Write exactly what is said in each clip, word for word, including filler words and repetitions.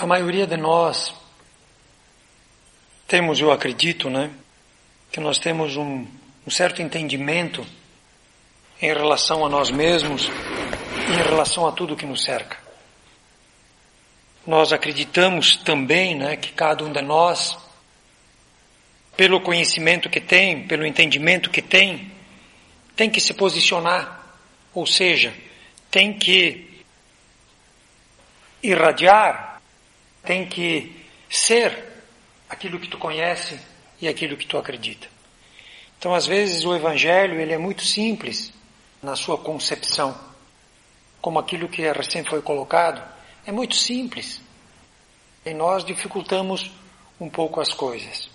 A maioria de nós temos, eu acredito, né, que nós temos um, um certo entendimento em relação a nós mesmos e em relação a tudo que nos cerca. Nós acreditamos também, né, que cada um de nós, pelo conhecimento que tem, pelo entendimento que tem, tem que se posicionar, ou seja, tem que irradiar, tem que ser aquilo que tu conhece e aquilo que tu acredita. Então, às vezes, o Evangelho ele é muito simples na sua concepção, como aquilo que recém foi colocado, é muito simples. E nós dificultamos um pouco as coisas.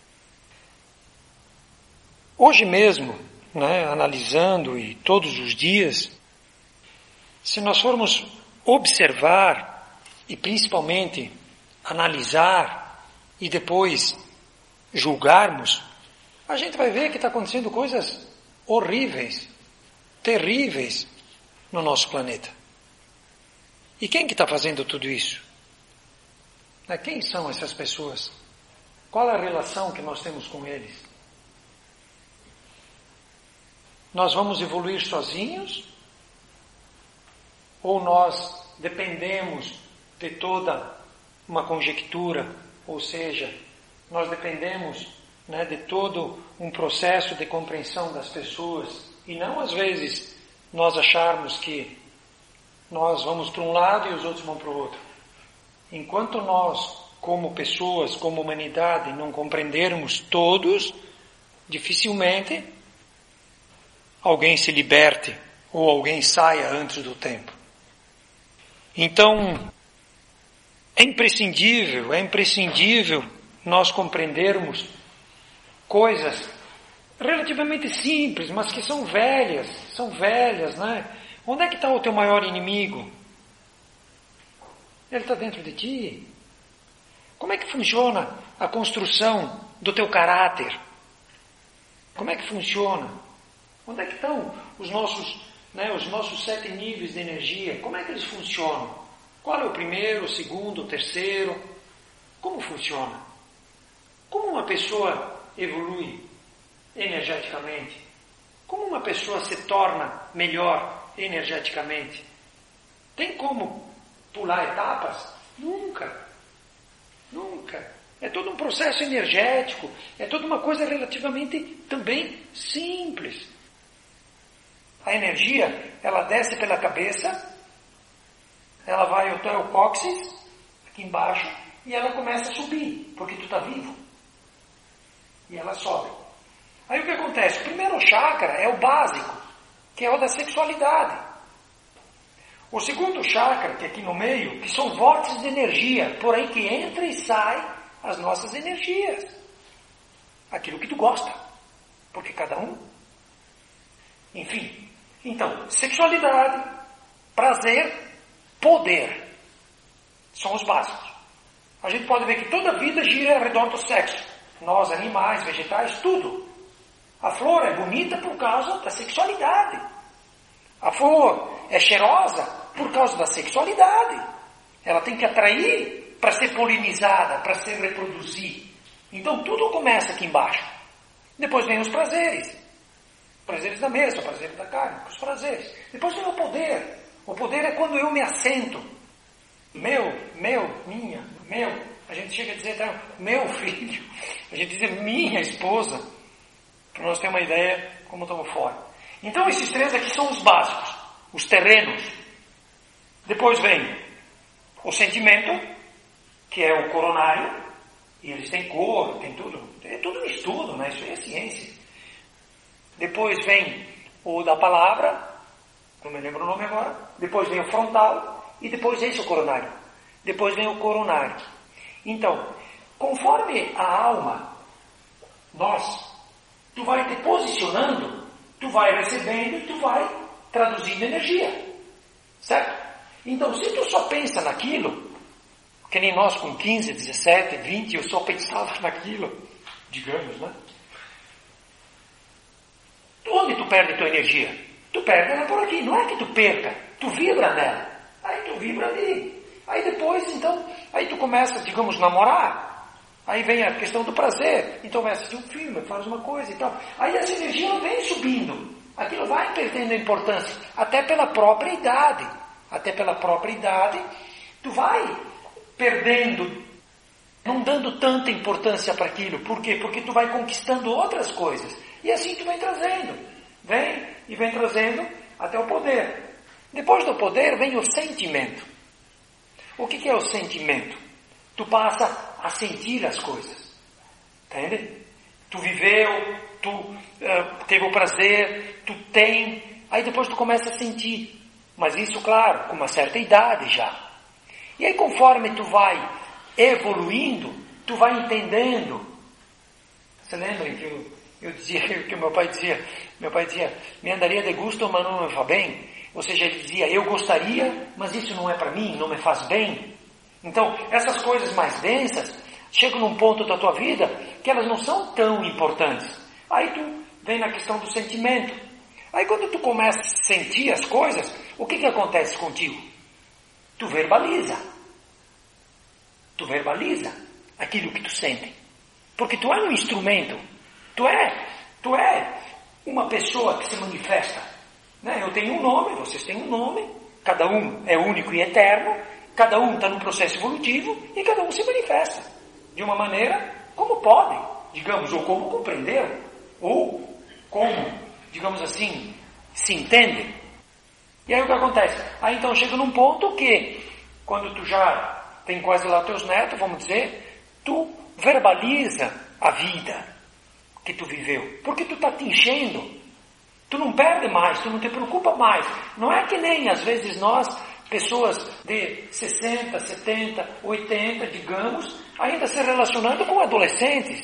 Hoje mesmo, né, analisando e todos os dias, se nós formos observar e principalmente analisar e depois julgarmos, a gente vai ver que está acontecendo coisas horríveis, terríveis no nosso planeta. E quem que está fazendo tudo isso? Quem são essas pessoas? Qual é a relação que nós temos com eles? Nós vamos evoluir sozinhos? Ou nós dependemos de toda uma conjectura, ou seja, nós dependemos, né, de todo um processo de compreensão das pessoas e não às vezes nós acharmos que nós vamos para um lado e os outros vão para o outro. Enquanto nós, como pessoas, como humanidade, não compreendermos todos, dificilmente alguém se liberte ou alguém saia antes do tempo. Então, é imprescindível, é imprescindível nós compreendermos coisas relativamente simples, mas que são velhas, são velhas, né? Onde é que está o teu maior inimigo? Ele está dentro de ti. Como é que funciona a construção do teu caráter? Como é que funciona? Onde é que estão os nossos, né, os nossos sete níveis de energia? Como é que eles funcionam? Qual é o primeiro, o segundo, o terceiro? Como funciona? Como uma pessoa evolui energeticamente? Como uma pessoa se torna melhor energeticamente? Tem como pular etapas? Nunca. Nunca. É todo um processo energético, é toda uma coisa relativamente também simples. A energia, ela desce pela cabeça, ela vai até o cóccix, aqui embaixo, e ela começa a subir, porque tu está vivo. E ela sobe. Aí o que acontece? O primeiro chakra é o básico, que é o da sexualidade. O segundo chakra, que é aqui no meio, que são vórtices de energia, por aí que entra e sai as nossas energias. Aquilo que tu gosta. Porque cada um... Enfim. Então, sexualidade, prazer, poder. São os básicos. A gente pode ver que toda a vida gira ao redor do sexo. Nós, animais, vegetais, tudo. A flor é bonita por causa da sexualidade. A flor é cheirosa por causa da sexualidade. Ela tem que atrair para ser polinizada, para se reproduzir. Então tudo começa aqui embaixo. Depois vem os prazeres. Prazeres da mesa, prazeres da carne, os prazeres. Depois vem o poder. O poder é quando eu me assento. Meu, meu, minha, meu. A gente chega a dizer até meu filho. A gente diz minha esposa. Para nós ter uma ideia como estamos fora. Então esses três aqui são os básicos. Os terrenos. Depois vem o sentimento, que é o coronário, e eles têm cor, tem tudo, é tudo um estudo, né? Isso aí é ciência. Depois vem o da palavra, não me lembro o nome agora, depois vem o frontal, e depois esse é o coronário. Depois vem o coronário. Então, conforme a alma, nós, tu vai te posicionando, tu vai recebendo e tu vai traduzindo energia. Certo? Então, se tu só pensa naquilo, que nem nós com quinze, dezessete, vinte, eu só pensava naquilo, digamos, né? Onde tu perde tua energia? Tu perde ela por aqui. Não é que tu perca, tu vibra nela. Aí tu vibra ali. Aí depois, então, aí tu começa, digamos, namorar. Aí vem a questão do prazer. Então vai assistir um filme, faz uma coisa e tal. Aí essa energia vem subindo. Aquilo vai perdendo importância. Até pela própria idade. Até pela própria idade, tu vai perdendo, não dando tanta importância para aquilo. Por quê? Porque tu vai conquistando outras coisas. E assim tu vem trazendo. Vem e vem trazendo até o poder. Depois do poder vem o sentimento. O que, que é o sentimento? Tu passa a sentir as coisas. Entende? Tu viveu, tu uh, teve o prazer, tu tem. Aí depois tu começa a sentir. Mas isso, claro, com uma certa idade já. E aí conforme tu vai evoluindo, tu vai entendendo. Você lembra que eu, eu dizia, que o meu pai dizia, meu pai dizia, me andaria de gusto, mas não me faz bem. Ou seja, ele dizia, eu gostaria, mas isso não é para mim, não me faz bem. Então, essas coisas mais densas chegam num ponto da tua vida que elas não são tão importantes. Aí tu vem na questão do sentimento. Aí quando tu começa a sentir as coisas, o que que acontece contigo? Tu verbaliza. Tu verbaliza aquilo que tu sente. Porque tu é um instrumento. Tu é, tu é uma pessoa que se manifesta. Né? Eu tenho um nome, vocês têm um nome. Cada um é único e eterno. Cada um está num processo evolutivo e cada um se manifesta. De uma maneira como pode, digamos, ou como compreenderam. Ou como, digamos assim, se entende. E aí o que acontece? Aí então chega num ponto que, quando tu já tem quase lá teus netos, vamos dizer, tu verbaliza a vida que tu viveu. Porque tu está te enchendo. Tu não perde mais, tu não te preocupa mais. Não é que nem, às vezes, nós, pessoas de sessenta, setenta, oitenta, digamos, ainda se relacionando com adolescentes.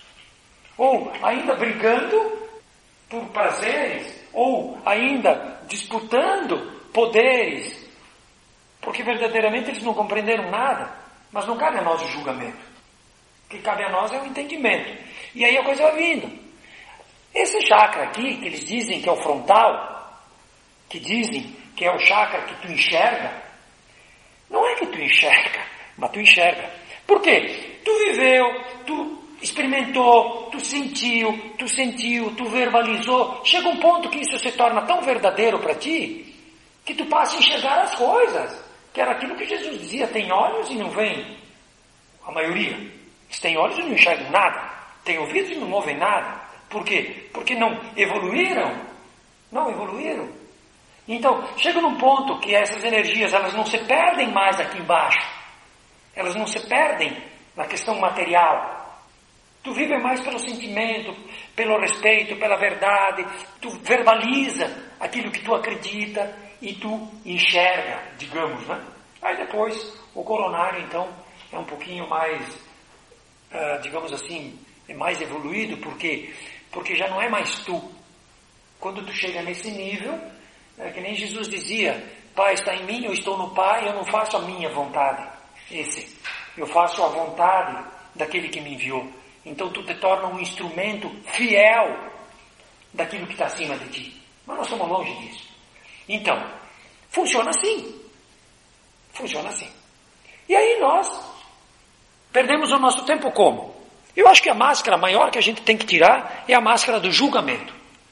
Ou ainda brigando por prazeres. Ou ainda disputando poderes. Porque verdadeiramente eles não compreenderam nada. Mas não cabe a nós o julgamento. O que cabe a nós é o entendimento. E aí a coisa vai vindo. Esse chakra aqui, que eles dizem que é o frontal, que dizem que é o chakra que tu enxerga, não é que tu enxerga, mas tu enxerga. Por quê? Tu viveu, tu experimentou, tu sentiu, tu sentiu, tu verbalizou. Chega um ponto que isso se torna tão verdadeiro para ti, que tu passa a enxergar as coisas. Que era aquilo que Jesus dizia, tem olhos e não veem. A maioria. Eles têm olhos e não enxergam nada. Tem ouvidos e não ouvem nada. Por quê? Porque não evoluíram. Não evoluíram. Então, chega num ponto que essas energias, elas não se perdem mais aqui embaixo. Elas não se perdem na questão material. Tu vive mais pelo sentimento, pelo respeito, pela verdade. Tu verbaliza aquilo que tu acredita e tu enxerga, digamos, né? Aí depois, o coronário, então, é um pouquinho mais, uh, digamos assim, é mais evoluído, porque porque já não é mais tu. Quando tu chega nesse nível, é que nem Jesus dizia, Pai está em mim, eu estou no Pai, eu não faço a minha vontade. Esse, eu faço a vontade daquele que me enviou. Então tu te torna um instrumento fiel daquilo que está acima de ti. Mas nós estamos longe disso. Então, funciona assim. Funciona assim. E aí nós perdemos o nosso tempo como? Eu acho que a máscara maior que a gente tem que tirar é a máscara do julgamento.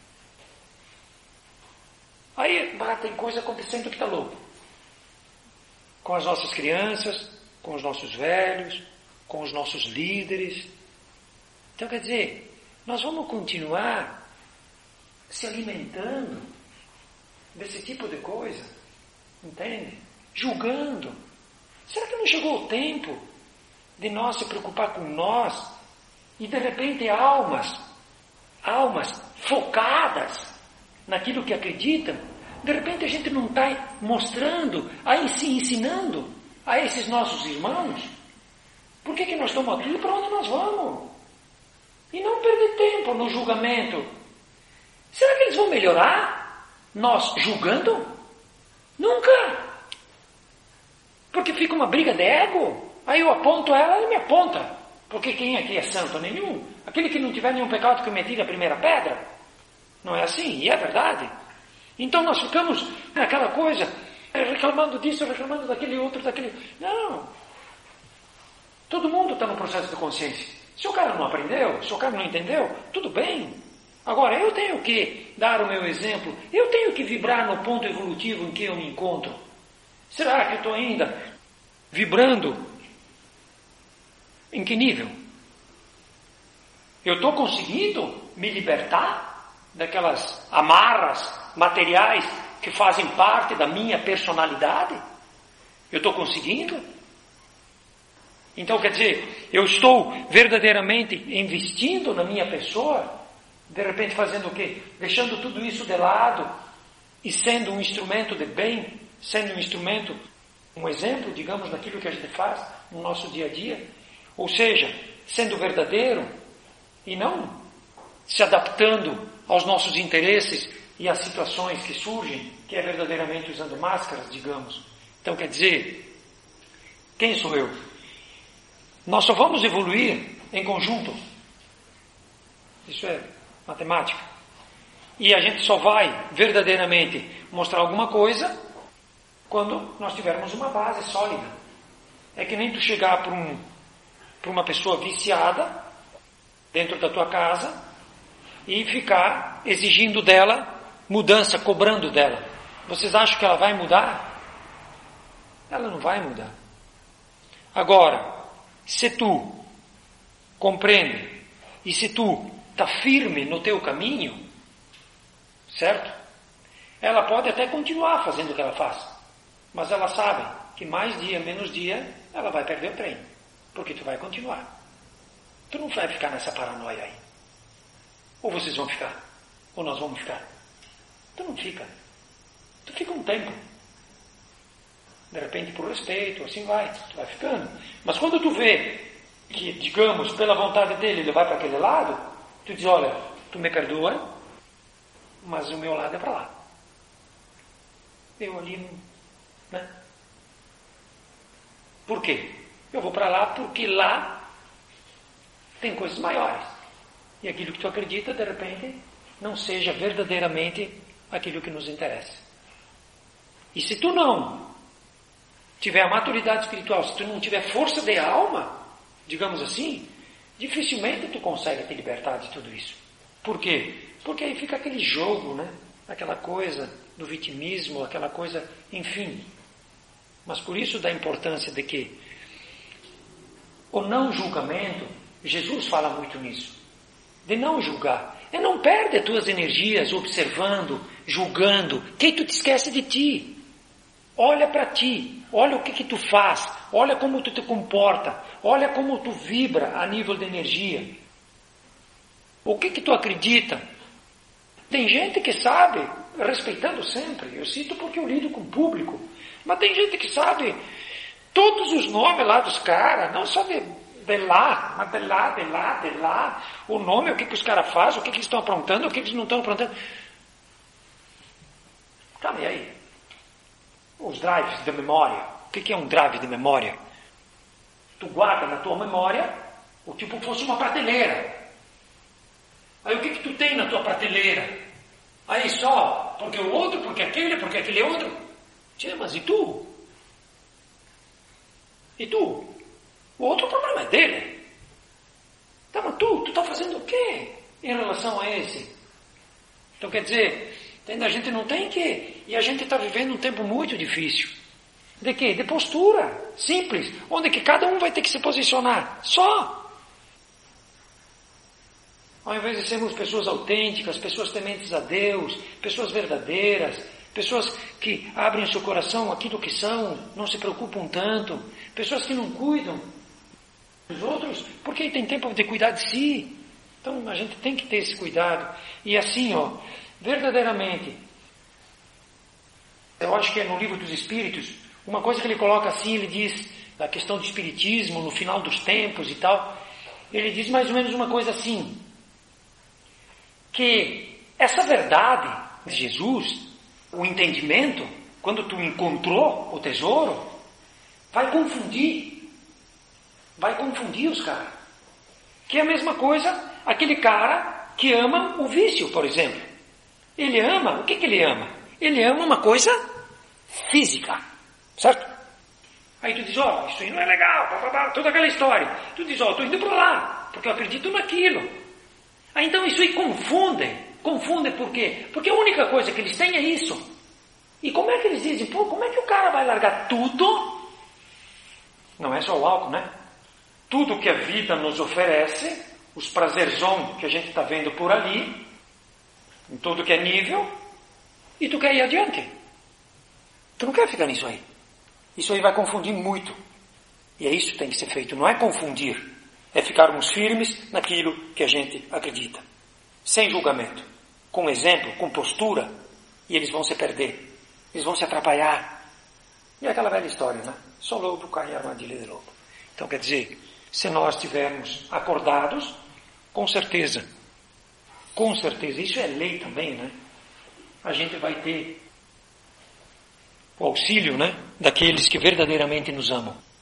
Aí ah, tem coisa acontecendo que está louco. Com as nossas crianças, com os nossos velhos, com os nossos líderes. Então quer dizer, nós vamos continuar se alimentando desse tipo de coisa, entende? Julgando. Será que não chegou o tempo de nós se preocupar com nós e de repente almas, almas focadas naquilo que acreditam? De repente a gente não está mostrando, aí se ensinando a esses nossos irmãos por que que nós estamos aqui e para onde nós vamos? E não perder tempo no julgamento. Será que eles vão melhorar? Nós julgando? Nunca! Porque fica uma briga de ego. Aí eu aponto ela, ela me aponta. Porque quem aqui é santo? Nenhum. Aquele que não tiver nenhum pecado que me atire a primeira pedra. Não é assim? E é verdade. Então nós ficamos naquela coisa. reclamando disso, reclamando daquele outro, daquele... Não. Todo mundo está no processo de consciência. Se o cara não aprendeu, se o cara não entendeu, tudo bem. Agora, eu tenho que dar o meu exemplo, eu tenho que vibrar no ponto evolutivo em que eu me encontro. Será que eu estou ainda vibrando? Em que nível? Eu estou conseguindo me libertar daquelas amarras materiais que fazem parte da minha personalidade? Eu estou conseguindo? Então, quer dizer, eu estou verdadeiramente investindo na minha pessoa, de repente fazendo o quê? Deixando tudo isso de lado e sendo um instrumento de bem, sendo um instrumento, um exemplo, digamos, naquilo que a gente faz no nosso dia a dia. Ou seja, sendo verdadeiro e não se adaptando aos nossos interesses e às situações que surgem, que é verdadeiramente usando máscaras, digamos. Então, quer dizer, quem sou eu? Nós só vamos evoluir em conjunto. Isso é matemática. E a gente só vai verdadeiramente mostrar alguma coisa quando nós tivermos uma base sólida. É que nem tu chegar para um, para uma pessoa viciada dentro da tua casa e ficar exigindo dela mudança, cobrando dela. Vocês acham que ela vai mudar? Ela não vai mudar. Agora, se tu compreende e se tu está firme no teu caminho, certo? Ela pode até continuar fazendo o que ela faz, mas ela sabe que mais dia, menos dia, ela vai perder o trem, porque tu vai continuar. Tu não vai ficar nessa paranoia aí. Ou vocês vão ficar, ou nós vamos ficar. Tu não fica. Tu fica um tempo. De repente, por respeito, assim vai, tu vai ficando. Mas quando tu vê que, digamos, pela vontade dele, ele vai para aquele lado, tu diz, olha, tu me perdoa, mas o meu lado é para lá. Eu ali, né? Por quê? Eu vou para lá porque lá tem coisas maiores. E aquilo que tu acredita, de repente, não seja verdadeiramente aquilo que nos interessa. E se tu não tiver a maturidade espiritual, se tu não tiver força de alma, digamos assim, dificilmente tu consegue te libertar de tudo isso. Por quê? Porque aí fica aquele jogo, né? Aquela coisa do vitimismo, aquela coisa, enfim. Mas por isso da importância de que o não julgamento, Jesus fala muito nisso, de não julgar. É não perde as tuas energias observando, julgando, que tu te esquece de ti. Olha para ti, olha o que que tu faz, olha como tu te comporta, olha como tu vibra a nível de energia. O que que tu acredita? Tem gente que sabe, respeitando sempre, eu cito porque eu lido com o público, mas tem gente que sabe todos os nomes lá dos caras, não só de, de lá, mas de lá, de lá, de lá, o nome, o que que os caras fazem, o que que eles estão aprontando, o que que eles não estão aprontando. Tá, e aí? Os drives de memória. O que que é um drive de memória? Tu guarda na tua memória o tipo fosse uma prateleira. Aí o que que tu tem na tua prateleira? Aí só, porque o outro, porque aquele, porque aquele outro. Tchê, mas e tu? E tu? O outro problema é dele. Tá, mas tu, tu tá fazendo o quê em relação a esse? Então quer dizer, a gente não tem que... E a gente está vivendo um tempo muito difícil. De quê? De postura. Simples. Onde que cada um vai ter que se posicionar. Só. Ao invés de sermos pessoas autênticas, pessoas tementes a Deus, pessoas verdadeiras, pessoas que abrem o seu coração aquilo que são, não se preocupam tanto, pessoas que não cuidam dos outros, porque tem tempo de cuidar de si. Então a gente tem que ter esse cuidado. E assim, ó, verdadeiramente, eu acho que é no Livro dos Espíritos, uma coisa que ele coloca assim, ele diz, a questão do espiritismo, no final dos tempos e tal, ele diz mais ou menos uma coisa assim, que essa verdade de Jesus, o entendimento, quando tu encontrou o tesouro, vai confundir, vai confundir os caras. Que é a mesma coisa, aquele cara que ama o vício, por exemplo. Ele ama, o que que ele ama? Ele ama uma coisa física, certo? Aí tu diz, ó, oh, isso aí não é legal, blá, blá, blá, toda aquela história. Tu diz, ó, oh, estou indo para lá, porque eu acredito naquilo. Aí então isso aí confunde, confunde por quê? Porque a única coisa que eles têm é isso. E como é que eles dizem, pô, como é que o cara vai largar tudo? Não é só o álcool, né? Tudo que a vida nos oferece, os prazerzão que a gente está vendo por ali, em tudo que é nível, e tu quer ir adiante. Tu não quer ficar nisso aí. Isso aí vai confundir muito. E é isso que tem que ser feito, não é confundir. É ficarmos firmes naquilo que a gente acredita. Sem julgamento. Com exemplo, com postura, e eles vão se perder. Eles vão se atrapalhar. E é aquela velha história, né? Só lobo cai em armadilha de lobo. Então, quer dizer, se nós estivermos acordados, com certeza, com certeza, isso é lei também, né? A gente vai ter o auxílio, né, daqueles que verdadeiramente nos amam.